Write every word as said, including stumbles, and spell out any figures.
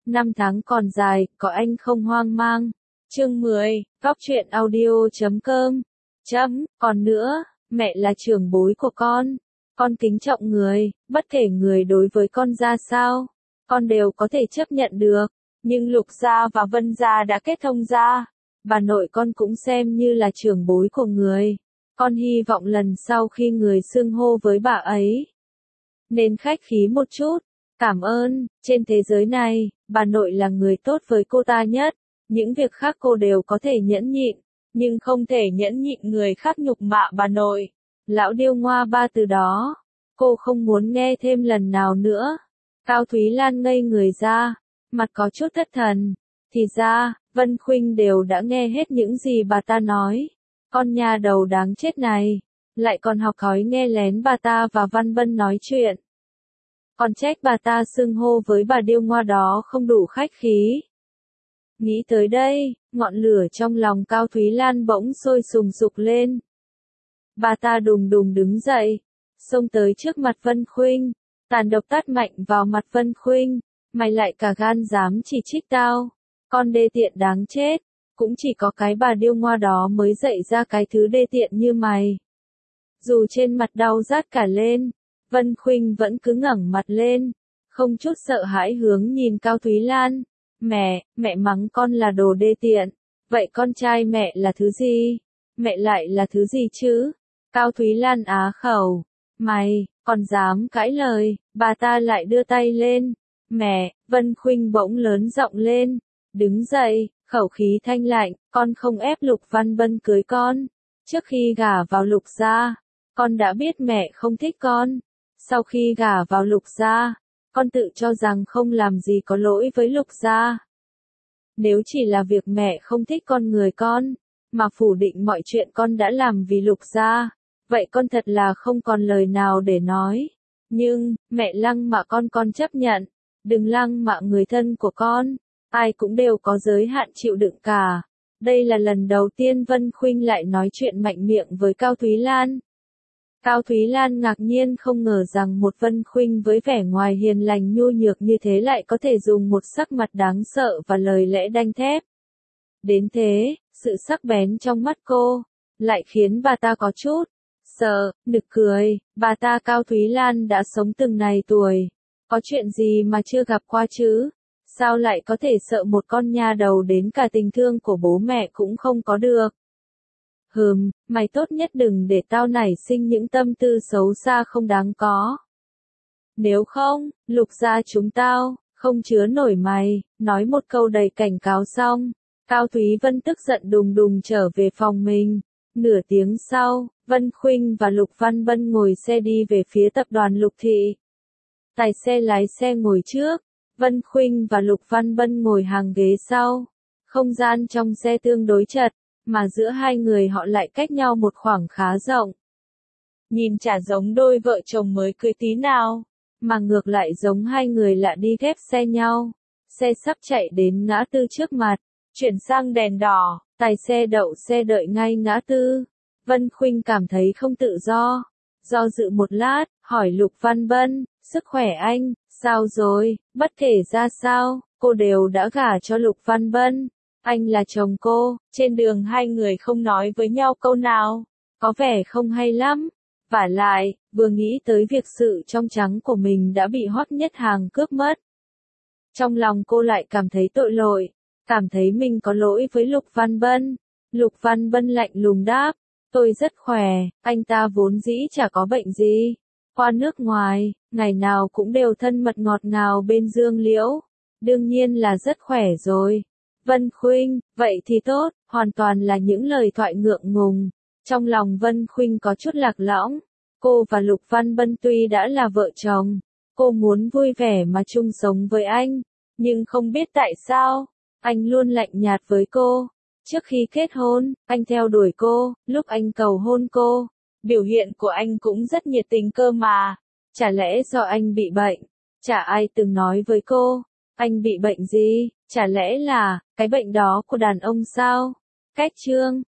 Năm tháng còn dài, có anh không hoang mang. Chương mười, Góc truyện audio chấm com. Chấm, còn nữa, mẹ là trưởng bối của con. Con kính trọng người, bất kể người đối với con ra sao, con đều có thể chấp nhận được. Nhưng Lục gia và Vân gia đã kết thông gia. Bà nội con cũng xem như là trưởng bối của người. Con hy vọng lần sau khi người xưng hô với bà ấy, nên khách khí một chút. Cảm ơn, trên thế giới này, bà nội là người tốt với cô ta nhất. Những việc khác cô đều có thể nhẫn nhịn, nhưng không thể nhẫn nhịn người khác nhục mạ bà nội. Lão điêu ngoa ba từ đó, cô không muốn nghe thêm lần nào nữa. Cao Thúy Lan ngây người ra, mặt có chút thất thần. Thì ra, Vân Khuynh đều đã nghe hết những gì bà ta nói. Con nhà đầu đáng chết này, lại còn học hỏi nghe lén bà ta và Văn Bân nói chuyện. Còn trách bà ta xưng hô với bà điêu ngoa đó không đủ khách khí. Nghĩ tới đây, ngọn lửa trong lòng Cao Thúy Lan bỗng sôi sùng sục lên. Bà ta đùng đùng đứng dậy, xông tới trước mặt Vân Khuynh, tàn độc tát mạnh vào mặt Vân Khuynh. Mày lại cả gan dám chỉ trích tao, con đê tiện đáng chết, cũng chỉ có cái bà điêu ngoa đó mới dạy ra cái thứ đê tiện như mày. Dù trên mặt đau rát cả lên, Vân Khuynh vẫn cứ ngẩng mặt lên, không chút sợ hãi hướng nhìn Cao Thúy Lan. Mẹ, mẹ mắng con là đồ đê tiện, vậy con trai mẹ là thứ gì? Mẹ lại là thứ gì chứ? Cao Thúy Lan á khẩu. Mày, còn dám cãi lời, bà ta lại đưa tay lên. Mẹ, Vân Khuynh bỗng lớn giọng lên, đứng dậy, khẩu khí thanh lạnh, con không ép Lục Văn Bân cưới con. Trước khi gả vào Lục gia, con đã biết mẹ không thích con. Sau khi gả vào Lục gia, con tự cho rằng không làm gì có lỗi với Lục gia. Nếu chỉ là việc mẹ không thích con người con, mà phủ định mọi chuyện con đã làm vì Lục gia, vậy con thật là không còn lời nào để nói. Nhưng, mẹ lăng mạ con con chấp nhận, đừng lăng mạ người thân của con, ai cũng đều có giới hạn chịu đựng cả. Đây là lần đầu tiên Vân Khuynh lại nói chuyện mạnh miệng với Cao Thúy Lan. Cao Thúy Lan ngạc nhiên không ngờ rằng một Vân Khuynh với vẻ ngoài hiền lành nhu nhược như thế lại có thể dùng một sắc mặt đáng sợ và lời lẽ đanh thép. Đến thế, sự sắc bén trong mắt cô, lại khiến bà ta có chút sợ, nực cười. Bà ta Cao Thúy Lan đã sống từng này tuổi, có chuyện gì mà chưa gặp qua chứ? Sao lại có thể sợ một con nha đầu đến cả tình thương của bố mẹ cũng không có được? Hừm, mày tốt nhất đừng để tao nảy sinh những tâm tư xấu xa không đáng có. Nếu không, Lục gia chúng tao, không chứa nổi mày. Nói một câu đầy cảnh cáo xong, Cao Thúy Vân tức giận đùng đùng trở về phòng mình. Nửa tiếng sau, Vân Khuynh và Lục Văn Bân ngồi xe đi về phía tập đoàn Lục Thị. Tài xe lái xe ngồi trước, Vân Khuynh và Lục Văn Bân ngồi hàng ghế sau. Không gian trong xe tương đối chật, mà giữa hai người họ lại cách nhau một khoảng khá rộng. Nhìn chả giống đôi vợ chồng mới cưới tí nào, mà ngược lại giống hai người lạ đi ghép xe nhau. Xe sắp chạy đến ngã tư trước mặt, chuyển sang đèn đỏ, tài xe đậu xe đợi ngay ngã tư. Vân Khuynh cảm thấy không tự do, do dự một lát, hỏi Lục Văn Bân, sức khỏe anh, sao rồi? Bất kể ra sao, cô đều đã gả cho Lục Văn Bân. Anh là chồng cô. Trên đường hai người không nói với nhau câu nào, có vẻ không hay lắm. Vả lại, vừa nghĩ tới việc sự trong trắng của mình đã bị Hoắc Nhất Hàng cướp mất, trong lòng cô lại cảm thấy tội lỗi, cảm thấy mình có lỗi với Lục Văn Bân. Lục Văn Bân lạnh lùng đáp, tôi rất khỏe, anh ta vốn dĩ chả có bệnh gì. Qua nước ngoài, ngày nào cũng đều thân mật ngọt ngào bên Dương Liễu, đương nhiên là rất khỏe rồi. Vân Khuynh, vậy thì tốt, hoàn toàn là những lời thoại ngượng ngùng. Trong lòng Vân Khuynh có chút lạc lõng. Cô và Lục Văn Bân tuy đã là vợ chồng, cô muốn vui vẻ mà chung sống với anh, nhưng không biết tại sao, anh luôn lạnh nhạt với cô. Trước khi kết hôn, anh theo đuổi cô, lúc anh cầu hôn cô, biểu hiện của anh cũng rất nhiệt tình cơ mà. Chả lẽ do anh bị bệnh? Chả ai từng nói với cô, anh bị bệnh gì? Chả lẽ là, cái bệnh đó của đàn ông sao? Cách chương,